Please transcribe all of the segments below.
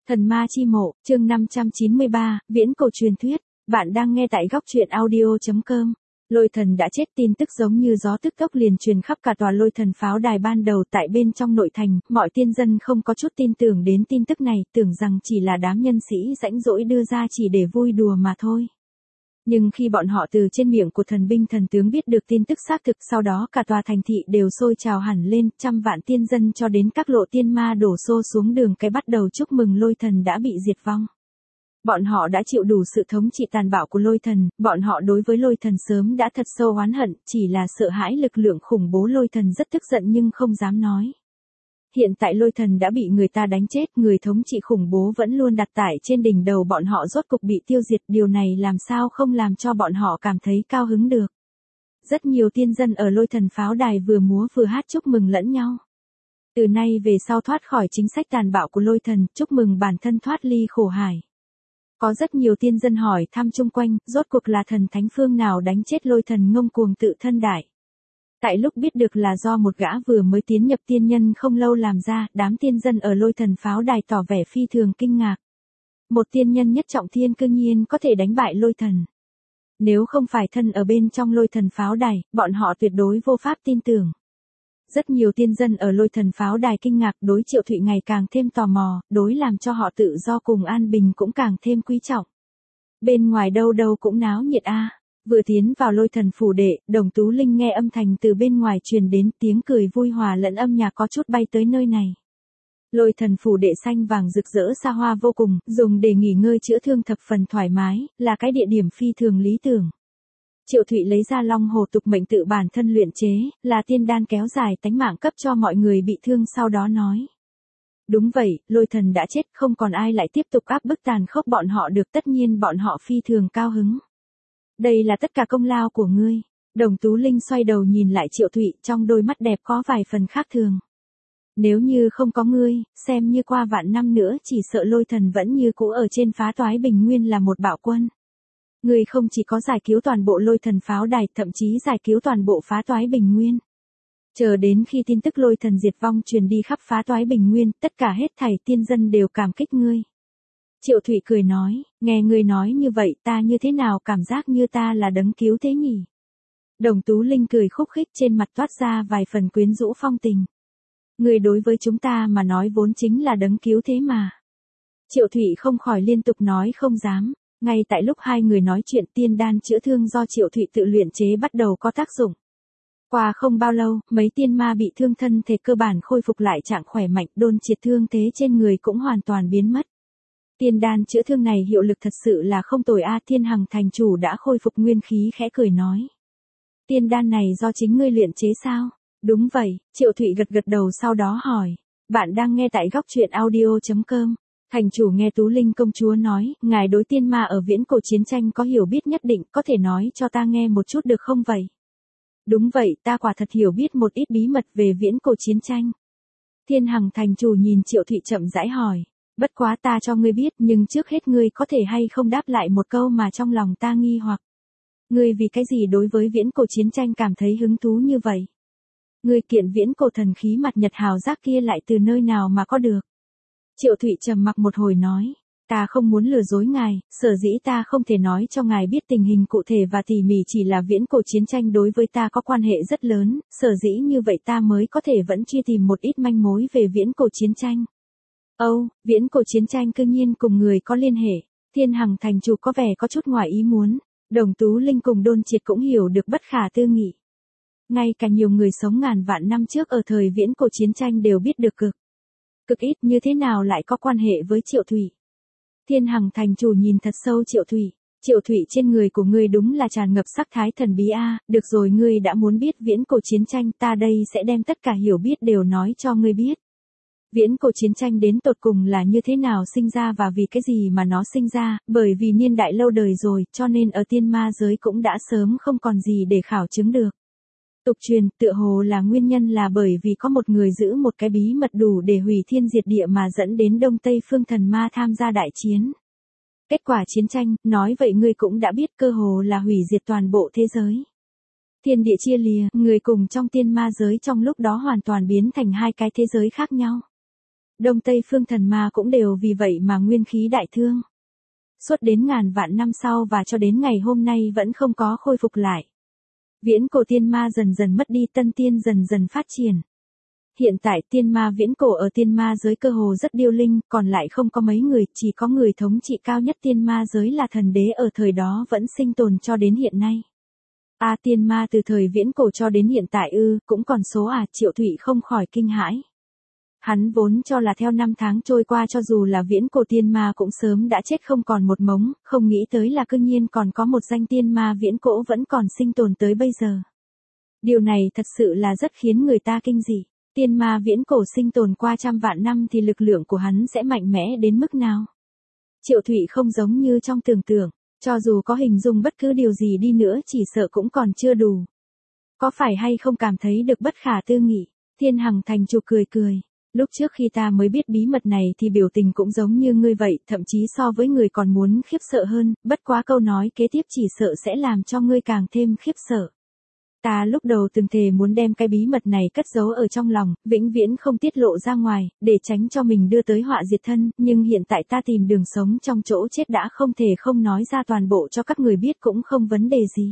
Thần ma chi mộ, chương 593, viễn cổ truyền thuyết. Bạn đang nghe tại góc truyện audio.com. Lôi thần đã chết, tin tức giống như gió tức tốc liền truyền khắp cả tòa lôi thần pháo đài. Ban đầu tại bên trong nội thành, mọi tiên dân không có chút tin tưởng đến tin tức này, tưởng rằng chỉ là đám nhân sĩ rãnh rỗi đưa ra chỉ để vui đùa mà thôi. Nhưng khi bọn họ từ trên miệng của thần binh thần tướng biết được tin tức xác thực, sau đó cả tòa thành thị đều sôi trào hẳn lên, trăm vạn tiên dân cho đến các lộ tiên ma đổ xô xuống đường cái bắt đầu chúc mừng lôi thần đã bị diệt vong. Bọn họ đã chịu đủ sự thống trị tàn bạo của lôi thần, bọn họ đối với lôi thần sớm đã thật sâu oán hận, chỉ là sợ hãi lực lượng khủng bố. Lôi thần rất tức giận nhưng không dám nói. Hiện tại lôi thần đã bị người ta đánh chết, người thống trị khủng bố vẫn luôn đặt tại trên đỉnh đầu bọn họ rốt cục bị tiêu diệt, điều này làm sao không làm cho bọn họ cảm thấy cao hứng được. Rất nhiều tiên dân ở lôi thần pháo đài vừa múa vừa hát chúc mừng lẫn nhau. Từ nay về sau thoát khỏi chính sách tàn bạo của lôi thần, chúc mừng bản thân thoát ly khổ hải. Có rất nhiều tiên dân hỏi thăm chung quanh, rốt cuộc là thần thánh phương nào đánh chết lôi thần ngông cuồng tự thân đại. Tại lúc biết được là do một gã vừa mới tiến nhập tiên nhân không lâu làm ra, đám tiên dân ở lôi thần pháo đài tỏ vẻ phi thường kinh ngạc. Một tiên nhân nhất trọng thiên cư nhiên có thể đánh bại lôi thần. Nếu không phải thân ở bên trong lôi thần pháo đài, bọn họ tuyệt đối vô pháp tin tưởng. Rất nhiều tiên dân ở lôi thần pháo đài kinh ngạc, đối Triệu Thụy ngày càng thêm tò mò, đối làm cho họ tự do cùng an bình cũng càng thêm quý trọng. Bên ngoài đâu đâu cũng náo nhiệt a. Vừa tiến vào lôi thần phủ đệ, Đồng Tú Linh nghe âm thanh từ bên ngoài truyền đến, tiếng cười vui hòa lẫn âm nhạc có chút bay tới nơi này. Lôi thần phủ đệ xanh vàng rực rỡ xa hoa vô cùng, dùng để nghỉ ngơi chữa thương thập phần thoải mái, là cái địa điểm phi thường lý tưởng. Triệu Thụy lấy ra long hồ tục mệnh tự bản thân luyện chế, là tiên đan kéo dài tánh mạng cấp cho mọi người bị thương, sau đó nói. Đúng vậy, lôi thần đã chết, không còn ai lại tiếp tục áp bức tàn khốc bọn họ được, tất nhiên bọn họ phi thường cao hứng. Đây là tất cả công lao của ngươi. Đồng Tú Linh xoay đầu nhìn lại Triệu Thụy, trong đôi mắt đẹp có vài phần khác thường. Nếu như không có ngươi, xem như qua vạn năm nữa chỉ sợ lôi thần vẫn như cũ ở trên phá toái bình nguyên là một bạo quân. Ngươi không chỉ có giải cứu toàn bộ lôi thần pháo đài, thậm chí giải cứu toàn bộ phá toái bình nguyên. Chờ đến khi tin tức lôi thần diệt vong truyền đi khắp phá toái bình nguyên, tất cả hết thảy tiên dân đều cảm kích ngươi. Triệu Thụy cười nói, nghe ngươi nói như vậy ta như thế nào cảm giác như ta là đấng cứu thế nhỉ? Đồng Tú Linh cười khúc khích, trên mặt toát ra vài phần quyến rũ phong tình. Ngươi đối với chúng ta mà nói vốn chính là đấng cứu thế mà. Triệu Thụy không khỏi liên tục nói không dám. Ngay tại lúc hai người nói chuyện, tiên đan chữa thương do Triệu Thụy tự luyện chế bắt đầu có tác dụng. Qua không bao lâu, mấy tiên ma bị thương thân thể cơ bản khôi phục lại trạng khỏe mạnh, đôn triệt thương thế trên người cũng hoàn toàn biến mất. Tiên đan chữa thương này hiệu lực thật sự là không tồi a. Thiên Hằng thành chủ đã khôi phục nguyên khí khẽ cười nói. Tiên đan này do chính ngươi luyện chế sao? Đúng vậy, Triệu Thụy gật gật đầu sau đó hỏi. Bạn đang nghe tại góc truyện audio.com. Thành chủ nghe Tú Linh công chúa nói, ngài đối tiên ma ở viễn cổ chiến tranh có hiểu biết nhất định, có thể nói cho ta nghe một chút được không vậy? Đúng vậy, ta quả thật hiểu biết một ít bí mật về viễn cổ chiến tranh. Thiên Hằng thành chủ nhìn Triệu Thụy chậm rãi hỏi. Bất quá ta cho ngươi biết, nhưng trước hết ngươi có thể hay không đáp lại một câu mà trong lòng ta nghi hoặc. Ngươi vì cái gì đối với viễn cổ chiến tranh cảm thấy hứng thú như vậy? Ngươi kiện viễn cổ thần khí mặt nhật hào giác kia lại từ nơi nào mà có được? Triệu Thụy trầm mặc một hồi nói, ta không muốn lừa dối ngài, sở dĩ ta không thể nói cho ngài biết tình hình cụ thể và tỉ mỉ chỉ là viễn cổ chiến tranh đối với ta có quan hệ rất lớn, sở dĩ như vậy ta mới có thể vẫn truy tìm một ít manh mối về viễn cổ chiến tranh. Viễn cổ chiến tranh cư nhiên cùng người có liên hệ. Thiên Hằng thành chủ có vẻ có chút ngoài ý muốn. Đồng Tú Linh cùng Đôn Triệt cũng hiểu được bất khả tư nghị. Ngay cả nhiều người sống ngàn vạn năm trước ở thời viễn cổ chiến tranh đều biết được cực ít như thế nào lại có quan hệ với Triệu Thụy. Thiên Hằng thành chủ nhìn thật sâu Triệu Thụy. Triệu Thụy, trên người của ngươi đúng là tràn ngập sắc thái thần bí a. Được rồi, ngươi đã muốn biết viễn cổ chiến tranh, ta đây sẽ đem tất cả hiểu biết đều nói cho ngươi biết. Viễn cổ chiến tranh đến tột cùng là như thế nào sinh ra và vì cái gì mà nó sinh ra, bởi vì niên đại lâu đời rồi, cho nên ở tiên ma giới cũng đã sớm không còn gì để khảo chứng được. Tục truyền, tựa hồ là nguyên nhân là bởi vì có một người giữ một cái bí mật đủ để hủy thiên diệt địa mà dẫn đến Đông Tây phương thần ma tham gia đại chiến. Kết quả chiến tranh, nói vậy ngươi cũng đã biết, cơ hồ là hủy diệt toàn bộ thế giới. Thiên địa chia lìa, người cùng trong tiên ma giới trong lúc đó hoàn toàn biến thành hai cái thế giới khác nhau. Đông Tây phương thần ma cũng đều vì vậy mà nguyên khí đại thương. Suốt đến ngàn vạn năm sau và cho đến ngày hôm nay vẫn không có khôi phục lại. Viễn cổ tiên ma dần dần mất đi, tân tiên dần dần phát triển. Hiện tại tiên ma viễn cổ ở tiên ma giới cơ hồ rất điêu linh, còn lại không có mấy người, chỉ có người thống trị cao nhất tiên ma giới là thần đế ở thời đó vẫn sinh tồn cho đến hiện nay. Tiên ma từ thời viễn cổ cho đến hiện tại cũng còn số Triệu Thụy không khỏi kinh hãi. Hắn vốn cho là theo năm tháng trôi qua cho dù là viễn cổ tiên ma cũng sớm đã chết không còn một mống, không nghĩ tới là cư nhiên còn có một danh tiên ma viễn cổ vẫn còn sinh tồn tới bây giờ. Điều này thật sự là rất khiến người ta kinh dị. Tiên ma viễn cổ sinh tồn qua trăm vạn năm thì lực lượng của hắn sẽ mạnh mẽ đến mức nào? Triệu Thụy không giống như trong tưởng tượng, cho dù có hình dung bất cứ điều gì đi nữa chỉ sợ cũng còn chưa đủ. Có phải hay không cảm thấy được bất khả tư nghị? Thiên Hằng Thành Chủ cười cười. Lúc trước khi ta mới biết bí mật này thì biểu tình cũng giống như ngươi vậy, thậm chí so với người còn muốn khiếp sợ hơn, bất quá câu nói kế tiếp chỉ sợ sẽ làm cho ngươi càng thêm khiếp sợ. Ta lúc đầu từng thề muốn đem cái bí mật này cất giấu ở trong lòng, vĩnh viễn không tiết lộ ra ngoài, để tránh cho mình đưa tới họa diệt thân, nhưng hiện tại ta tìm đường sống trong chỗ chết đã không thể không nói ra toàn bộ cho các người biết cũng không vấn đề gì.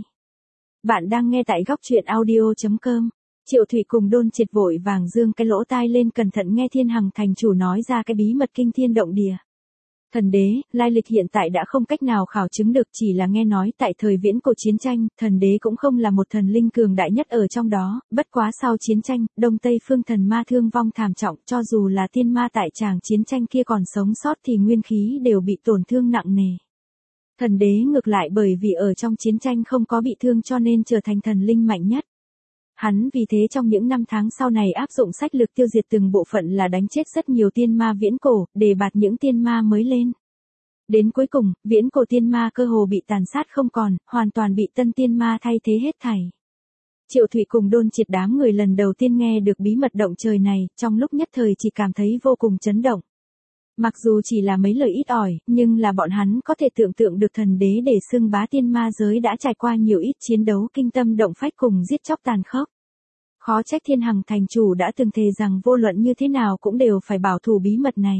Bạn đang nghe tại góc truyện audio.com. Triệu Thụy cùng Đôn Triệt vội vàng dương cái lỗ tai lên cẩn thận nghe Thiên Hằng Thành Chủ nói ra cái bí mật kinh thiên động địa. Thần đế, lai lịch hiện tại đã không cách nào khảo chứng được, chỉ là nghe nói tại thời viễn cổ chiến tranh, thần đế cũng không là một thần linh cường đại nhất ở trong đó, bất quá sau chiến tranh, Đông Tây phương thần ma thương vong thảm trọng, cho dù là tiên ma tại tràng chiến tranh kia còn sống sót thì nguyên khí đều bị tổn thương nặng nề. Thần đế ngược lại bởi vì ở trong chiến tranh không có bị thương cho nên trở thành thần linh mạnh nhất. Hắn vì thế trong những năm tháng sau này áp dụng sách lược tiêu diệt từng bộ phận là đánh chết rất nhiều tiên ma viễn cổ, đề bạt những tiên ma mới lên. Đến cuối cùng, viễn cổ tiên ma cơ hồ bị tàn sát không còn, hoàn toàn bị tân tiên ma thay thế hết thảy. Triệu Thụy cùng Đôn Triệt đám người lần đầu tiên nghe được bí mật động trời này, trong lúc nhất thời chỉ cảm thấy vô cùng chấn động. Mặc dù chỉ là mấy lời ít ỏi, nhưng là bọn hắn có thể tưởng tượng được thần đế để xưng bá tiên ma giới đã trải qua nhiều ít chiến đấu kinh tâm động phách cùng giết chóc tàn khốc. Khó trách Thiên Hằng Thành Chủ đã từng thề rằng vô luận như thế nào cũng đều phải bảo thủ bí mật này.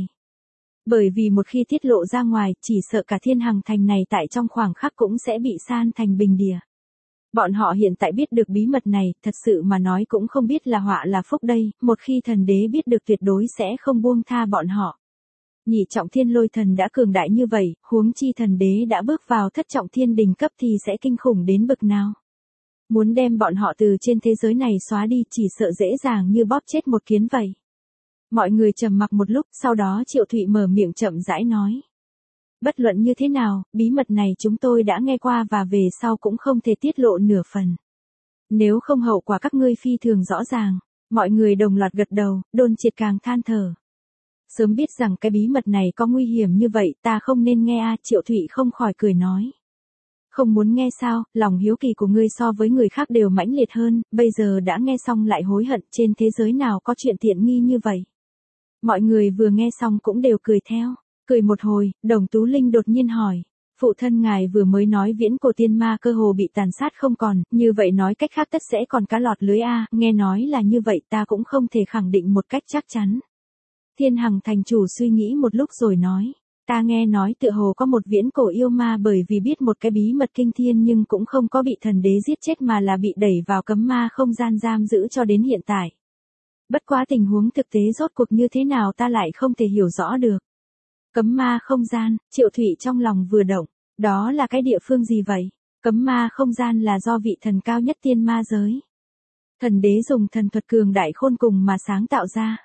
Bởi vì một khi tiết lộ ra ngoài, chỉ sợ cả Thiên Hằng Thành này tại trong khoảng khắc cũng sẽ bị san thành bình địa. Bọn họ hiện tại biết được bí mật này, thật sự mà nói cũng không biết là họa là phúc đây, một khi thần đế biết được tuyệt đối sẽ không buông tha bọn họ. Nhị trọng thiên lôi thần đã cường đại như vậy, huống chi thần đế đã bước vào thất trọng thiên đỉnh cấp thì sẽ kinh khủng đến bực nào. Muốn đem bọn họ từ trên thế giới này xóa đi chỉ sợ dễ dàng như bóp chết một kiến vậy. Mọi người trầm mặc một lúc, sau đó Triệu Thụy mở miệng chậm rãi nói. Bất luận như thế nào, bí mật này chúng tôi đã nghe qua và về sau cũng không thể tiết lộ nửa phần. Nếu không hậu quả các ngươi phi thường rõ ràng. Mọi người đồng loạt gật đầu, Đôn Triệt càng than thở. Sớm biết rằng cái bí mật này có nguy hiểm như vậy ta không nên nghe Triệu Thụy không khỏi cười nói. Không muốn nghe sao, lòng hiếu kỳ của ngươi so với người khác đều mãnh liệt hơn, bây giờ đã nghe xong lại hối hận, trên thế giới nào có chuyện tiện nghi như vậy. Mọi người vừa nghe xong cũng đều cười theo, cười một hồi, Đồng Tú Linh đột nhiên hỏi. Phụ thân ngài vừa mới nói viễn cổ tiên ma cơ hồ bị tàn sát không còn, như vậy nói cách khác tất sẽ còn cá lọt lưới nghe nói là như vậy ta cũng không thể khẳng định một cách chắc chắn. Thiên Hằng Thành Chủ suy nghĩ một lúc rồi nói, ta nghe nói tựa hồ có một viễn cổ yêu ma bởi vì biết một cái bí mật kinh thiên nhưng cũng không có bị thần đế giết chết mà là bị đẩy vào cấm ma không gian giam giữ cho đến hiện tại. Bất quá tình huống thực tế rốt cuộc như thế nào ta lại không thể hiểu rõ được. Cấm ma không gian, Triệu Thụy trong lòng vừa động, đó là cái địa phương gì vậy? Cấm ma không gian là do vị thần cao nhất tiên ma giới. Thần đế dùng thần thuật cường đại khôn cùng mà sáng tạo ra.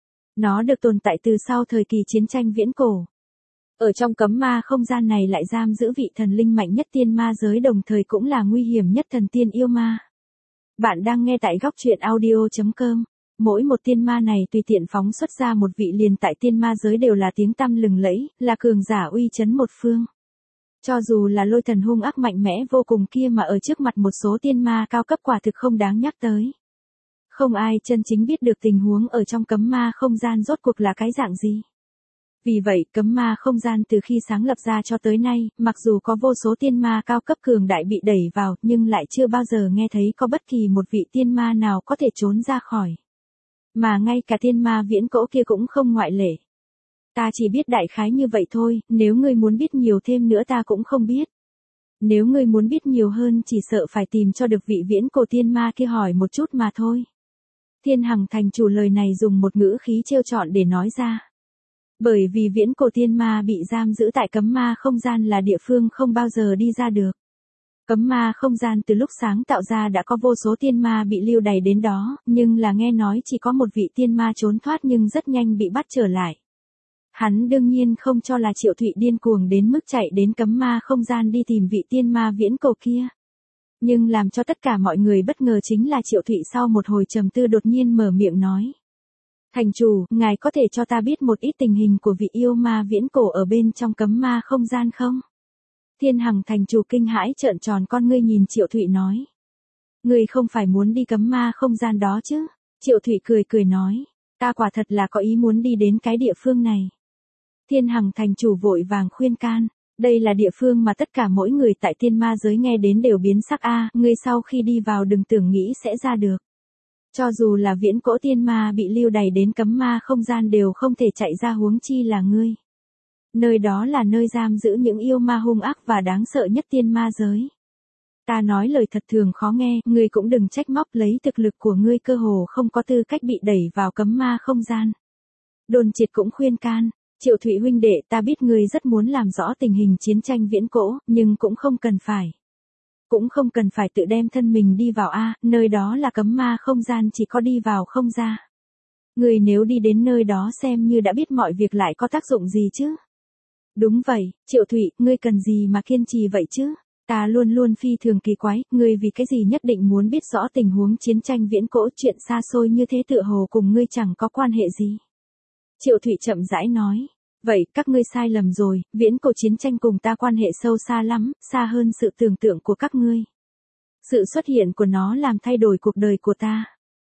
Nó được tồn tại từ sau thời kỳ chiến tranh viễn cổ. Ở trong cấm ma không gian này lại giam giữ vị thần linh mạnh nhất tiên ma giới đồng thời cũng là nguy hiểm nhất thần tiên yêu ma. Bạn đang nghe tại góc truyện audio.com. Mỗi một tiên ma này tùy tiện phóng xuất ra một vị liền tại tiên ma giới đều là tiếng tăm lừng lẫy, là cường giả uy chấn một phương. Cho dù là lôi thần hung ác mạnh mẽ vô cùng kia mà ở trước mặt một số tiên ma cao cấp quả thực không đáng nhắc tới. Không ai chân chính biết được tình huống ở trong cấm ma không gian rốt cuộc là cái dạng gì. Vì vậy, cấm ma không gian từ khi sáng lập ra cho tới nay, mặc dù có vô số tiên ma cao cấp cường đại bị đẩy vào, nhưng lại chưa bao giờ nghe thấy có bất kỳ một vị tiên ma nào có thể trốn ra khỏi. Mà ngay cả tiên ma viễn cổ kia cũng không ngoại lệ. Ta chỉ biết đại khái như vậy thôi, nếu ngươi muốn biết nhiều thêm nữa ta cũng không biết. Nếu ngươi muốn biết nhiều hơn chỉ sợ phải tìm cho được vị viễn cổ tiên ma kia hỏi một chút mà thôi. Thiên Hằng thành chủ lời này dùng một ngữ khí trêu chọn để nói ra. Bởi vì viễn cổ tiên ma bị giam giữ tại cấm ma không gian là địa phương không bao giờ đi ra được. Cấm ma không gian từ lúc sáng tạo ra đã có vô số tiên ma bị lưu đày đến đó, nhưng là nghe nói chỉ có một vị tiên ma trốn thoát nhưng rất nhanh bị bắt trở lại. Hắn đương nhiên không cho là Triệu Thụy điên cuồng đến mức chạy đến cấm ma không gian đi tìm vị tiên ma viễn cổ kia. Nhưng làm cho tất cả mọi người bất ngờ chính là Triệu Thụy sau một hồi trầm tư đột nhiên mở miệng nói. Thành chủ, ngài có thể cho ta biết một ít tình hình của vị yêu ma viễn cổ ở bên trong cấm ma không gian không? Thiên Hằng thành chủ kinh hãi trợn tròn con ngươi nhìn Triệu Thụy nói. Ngươi không phải muốn đi cấm ma không gian đó chứ? Triệu Thụy cười cười nói. Ta quả thật là có ý muốn đi đến cái địa phương này. Thiên Hằng thành chủ vội vàng khuyên can. Đây là địa phương mà tất cả mỗi người tại tiên ma giới nghe đến đều biến sắc ngươi sau khi đi vào đừng tưởng nghĩ sẽ ra được. Cho dù là viễn cổ tiên ma bị lưu đày đến cấm ma không gian đều không thể chạy ra huống chi là ngươi. Nơi đó là nơi giam giữ những yêu ma hung ác và đáng sợ nhất tiên ma giới. Ta nói lời thật thường khó nghe, ngươi cũng đừng trách móc lấy thực lực của ngươi cơ hồ không có tư cách bị đẩy vào cấm ma không gian. Đồn Triệt cũng khuyên can, Triệu Thụy huynh đệ ta biết ngươi rất muốn làm rõ tình hình chiến tranh viễn cổ, nhưng cũng không cần phải. Cũng không cần phải tự đem thân mình đi vào nơi đó là cấm ma không gian chỉ có đi vào không ra. Ngươi nếu đi đến nơi đó xem như đã biết mọi việc lại có tác dụng gì chứ? Đúng vậy, Triệu Thụy, ngươi cần gì mà kiên trì vậy chứ? Ta luôn luôn phi thường kỳ quái, ngươi vì cái gì nhất định muốn biết rõ tình huống chiến tranh viễn cổ chuyện xa xôi như thế tựa hồ cùng ngươi chẳng có quan hệ gì. Triệu Thụy chậm rãi nói, vậy các ngươi sai lầm rồi, viễn cổ chiến tranh cùng ta quan hệ sâu xa lắm, xa hơn sự tưởng tượng của các ngươi. Sự xuất hiện của nó làm thay đổi cuộc đời của ta.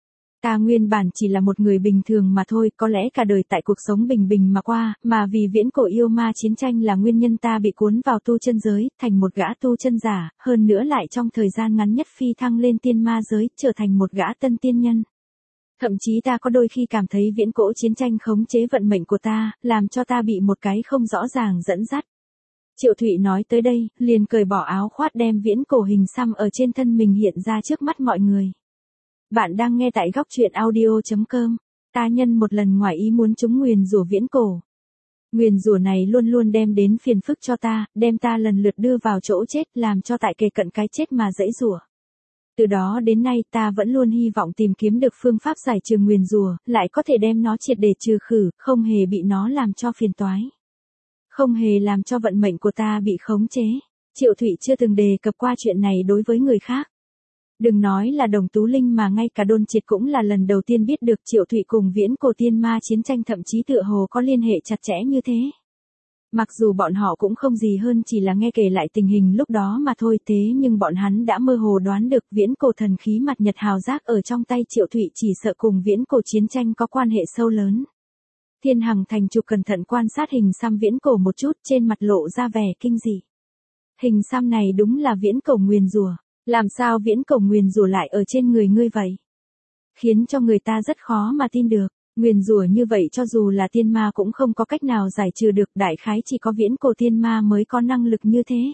Ta nguyên bản chỉ là một người bình thường mà thôi, có lẽ cả đời tại cuộc sống bình bình mà qua, mà vì viễn cổ yêu ma chiến tranh là nguyên nhân ta bị cuốn vào tu chân giới, thành một gã tu chân giả, hơn nữa lại trong thời gian ngắn nhất phi thăng lên tiên ma giới, trở thành một gã tân tiên nhân. Thậm chí ta có đôi khi cảm thấy viễn cổ chiến tranh khống chế vận mệnh của ta, làm cho ta bị một cái không rõ ràng dẫn dắt. Triệu Thụy nói tới đây, liền cởi bỏ áo khoác đem viễn cổ hình xăm ở trên thân mình hiện ra trước mắt mọi người. Bạn đang nghe tại góc truyện audio.com. Ta nhân một lần ngoài ý muốn trúng nguyền rủa viễn cổ. Nguyền rủa này luôn luôn đem đến phiền phức cho ta, đem ta lần lượt đưa vào chỗ chết, làm cho tại kề cận cái chết mà dãy rủa. Từ đó đến nay ta vẫn luôn hy vọng tìm kiếm được phương pháp giải trừ nguyền rủa, lại có thể đem nó triệt để trừ khử, không hề bị nó làm cho phiền toái. Không hề làm cho vận mệnh của ta bị khống chế. Triệu Thụy chưa từng đề cập qua chuyện này đối với người khác. Đừng nói là Đồng Tú Linh mà ngay cả Đôn Triệt cũng là lần đầu tiên biết được Triệu Thụy cùng viễn cổ tiên ma chiến tranh thậm chí tựa hồ có liên hệ chặt chẽ như thế. Mặc dù bọn họ cũng không gì hơn chỉ là nghe kể lại tình hình lúc đó mà thôi thế nhưng bọn hắn đã mơ hồ đoán được viễn cổ thần khí mặt nhật hào giác ở trong tay Triệu Thụy chỉ sợ cùng viễn cổ chiến tranh có quan hệ sâu lớn. Thiên Hằng thành chủ cẩn thận quan sát hình xăm viễn cổ một chút trên mặt lộ ra vẻ kinh dị. Hình xăm này đúng là viễn cổ nguyền rủa. Làm sao viễn cổ nguyền rủa lại ở trên người ngươi vậy? Khiến cho người ta rất khó mà tin được. Nguyền rủa như vậy cho dù là tiên ma cũng không có cách nào giải trừ được, đại khái chỉ có viễn cổ tiên ma mới có năng lực như thế.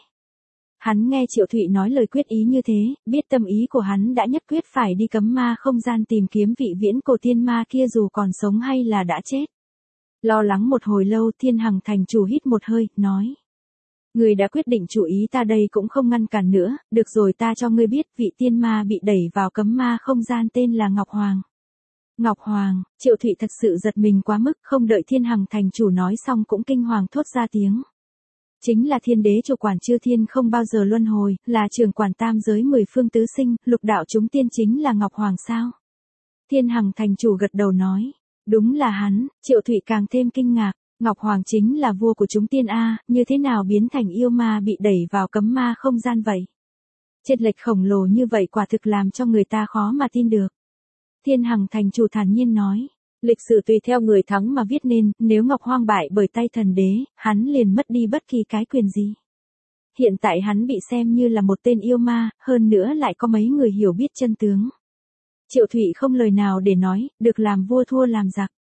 Hắn nghe Triệu Thụy nói lời quyết ý như thế, biết tâm ý của hắn đã nhất quyết phải đi cấm ma không gian tìm kiếm vị viễn cổ tiên ma kia dù còn sống hay là đã chết. Lo lắng một hồi lâu Thiên Hằng thành chủ hít một hơi, nói. Ngươi đã quyết định chủ ý ta đây cũng không ngăn cản nữa, được rồi ta cho ngươi biết vị tiên ma bị đẩy vào cấm ma không gian tên là Ngọc Hoàng. Ngọc Hoàng, Triệu Thụy thật sự giật mình quá mức, không đợi Thiên Hằng thành chủ nói xong cũng kinh hoàng thốt ra tiếng. Chính là thiên đế chủ quản chư thiên không bao giờ luân hồi, là trưởng quản tam giới 10 phương tứ sinh, lục đạo chúng tiên chính là Ngọc Hoàng sao? Thiên Hằng thành chủ gật đầu nói, đúng là hắn. Triệu Thụy càng thêm kinh ngạc. Ngọc Hoàng chính là vua của chúng tiên như thế nào biến thành yêu ma bị đẩy vào cấm ma không gian vậy? Chênh lệch khổng lồ như vậy quả thực làm cho người ta khó mà tin được. Thiên Hằng thành chủ thản nhiên nói, lịch sử tùy theo người thắng mà viết nên, nếu Ngọc Hoàng bại bởi tay thần đế, hắn liền mất đi bất kỳ cái quyền gì. Hiện tại hắn bị xem như là một tên yêu ma, hơn nữa lại có mấy người hiểu biết chân tướng. Triệu Thụy không lời nào để nói, được làm vua thua làm giặc.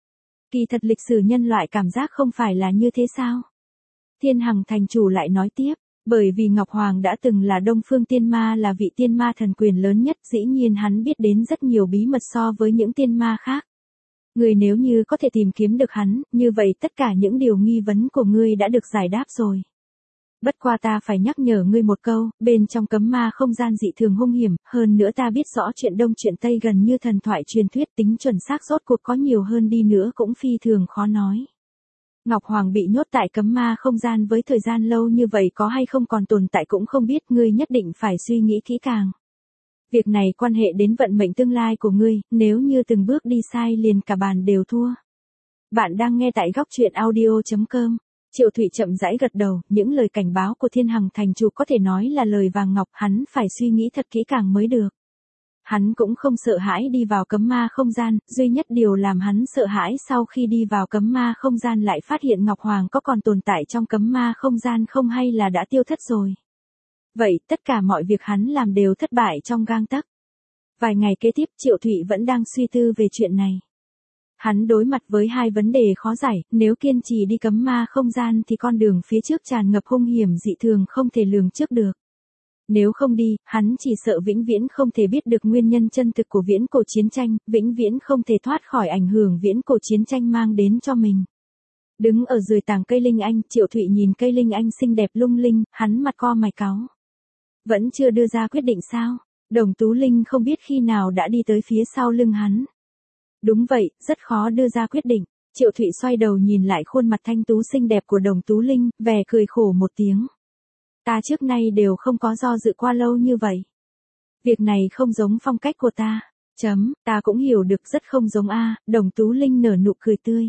Kỳ thật lịch sử nhân loại cảm giác không phải là như thế sao? Thiên Hằng thành chủ lại nói tiếp, bởi vì Ngọc Hoàng đã từng là Đông Phương Tiên Ma, là vị tiên ma thần quyền lớn nhất, dĩ nhiên hắn biết đến rất nhiều bí mật so với những tiên ma khác. Ngươi nếu như có thể tìm kiếm được hắn, như vậy tất cả những điều nghi vấn của ngươi đã được giải đáp rồi. Bất qua ta phải nhắc nhở ngươi một câu, bên trong cấm ma không gian dị thường hung hiểm, hơn nữa ta biết rõ chuyện Đông chuyện Tây gần như thần thoại truyền thuyết, tính chuẩn xác rốt cuộc có nhiều hơn đi nữa cũng phi thường khó nói. Ngọc Hoàng bị nhốt tại cấm ma không gian với thời gian lâu như vậy có hay không còn tồn tại cũng không biết, ngươi nhất định phải suy nghĩ kỹ càng. Việc này quan hệ đến vận mệnh tương lai của ngươi, nếu như từng bước đi sai liền cả bàn đều thua. Bạn đang nghe tại góc truyện audio.com. Triệu Thụy chậm rãi gật đầu, những lời cảnh báo của Thiên Hằng thành chủ có thể nói là lời vàng ngọc, hắn phải suy nghĩ thật kỹ càng mới được. Hắn cũng không sợ hãi đi vào cấm ma không gian, duy nhất điều làm hắn sợ hãi sau khi đi vào cấm ma không gian lại phát hiện Ngọc Hoàng có còn tồn tại trong cấm ma không gian không, hay là đã tiêu thất rồi. Vậy, tất cả mọi việc hắn làm đều thất bại trong gang tấc. Vài ngày kế tiếp Triệu Thụy vẫn đang suy tư về chuyện này. Hắn đối mặt với hai vấn đề khó giải, nếu kiên trì đi cấm ma không gian thì con đường phía trước tràn ngập hung hiểm dị thường không thể lường trước được. Nếu không đi, hắn chỉ sợ vĩnh viễn không thể biết được nguyên nhân chân thực của viễn cổ chiến tranh, vĩnh viễn không thể thoát khỏi ảnh hưởng viễn cổ chiến tranh mang đến cho mình. Đứng ở dưới tàng cây linh anh, Triệu Thụy nhìn cây linh anh xinh đẹp lung linh, hắn mặt co mày cáu. Vẫn chưa đưa ra quyết định sao? Đồng Tú Linh không biết khi nào đã đi tới phía sau lưng hắn. Đúng vậy, rất khó đưa ra quyết định. Triệu Thụy xoay đầu nhìn lại khuôn mặt thanh tú xinh đẹp của Đồng Tú Linh, vẻ cười khổ một tiếng. Ta trước nay đều không có do dự qua lâu như vậy. Việc này không giống phong cách của ta. Ta cũng hiểu được rất không giống a. Đồng Tú Linh nở nụ cười tươi.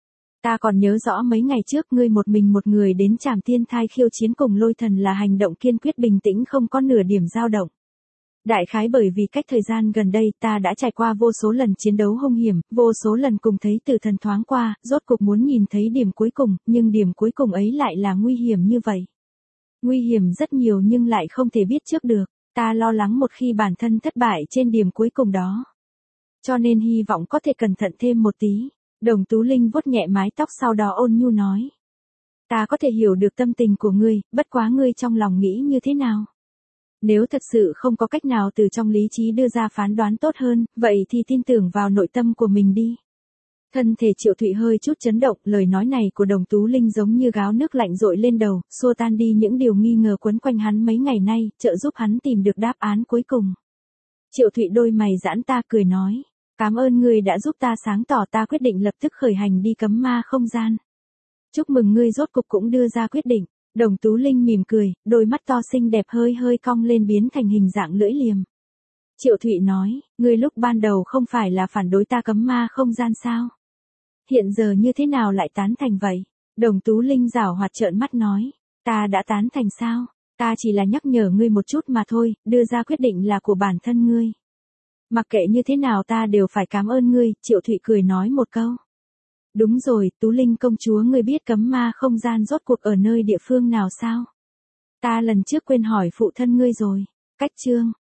Ta còn nhớ rõ mấy ngày trước ngươi một mình một người đến Trảm Thiên Thai khiêu chiến cùng Lôi Thần là hành động kiên quyết bình tĩnh không có nửa điểm dao động. Đại khái bởi vì cách thời gian gần đây ta đã trải qua vô số lần chiến đấu hung hiểm, vô số lần cùng thấy tử thần thoáng qua, rốt cuộc muốn nhìn thấy điểm cuối cùng, nhưng điểm cuối cùng ấy lại là nguy hiểm như vậy. Nguy hiểm rất nhiều nhưng lại không thể biết trước được, ta lo lắng một khi bản thân thất bại trên điểm cuối cùng đó. Cho nên hy vọng có thể cẩn thận thêm một tí. Đồng Tú Linh vuốt nhẹ mái tóc sau đó ôn nhu nói. Ta có thể hiểu được tâm tình của ngươi, bất quá ngươi trong lòng nghĩ như thế nào? Nếu thật sự không có cách nào từ trong lý trí đưa ra phán đoán tốt hơn, vậy thì tin tưởng vào nội tâm của mình đi. Thân thể Triệu Thụy hơi chút chấn động, lời nói này của Đồng Tú Linh giống như gáo nước lạnh dội lên đầu, xua tan đi những điều nghi ngờ quấn quanh hắn mấy ngày nay, trợ giúp hắn tìm được đáp án cuối cùng. Triệu Thụy đôi mày giãn ta cười nói. Cảm ơn ngươi đã giúp ta sáng tỏ, ta quyết định lập tức khởi hành đi cấm ma không gian. Chúc mừng ngươi rốt cục cũng đưa ra quyết định. Đồng Tú Linh mỉm cười, đôi mắt to xinh đẹp hơi hơi cong lên biến thành hình dạng lưỡi liềm. Triệu Thụy nói, ngươi lúc ban đầu không phải là phản đối ta cấm ma không gian sao? Hiện giờ như thế nào lại tán thành vậy? Đồng Tú Linh giảo hoạt trợn mắt nói, ta đã tán thành sao? Ta chỉ là nhắc nhở ngươi một chút mà thôi, đưa ra quyết định là của bản thân ngươi. Mặc kệ như thế nào ta đều phải cảm ơn ngươi, Triệu Thụy cười nói một câu. Đúng rồi, Tú Linh công chúa, ngươi biết cấm ma không gian rốt cuộc ở nơi địa phương nào sao? Ta lần trước quên hỏi phụ thân ngươi rồi. Cách chương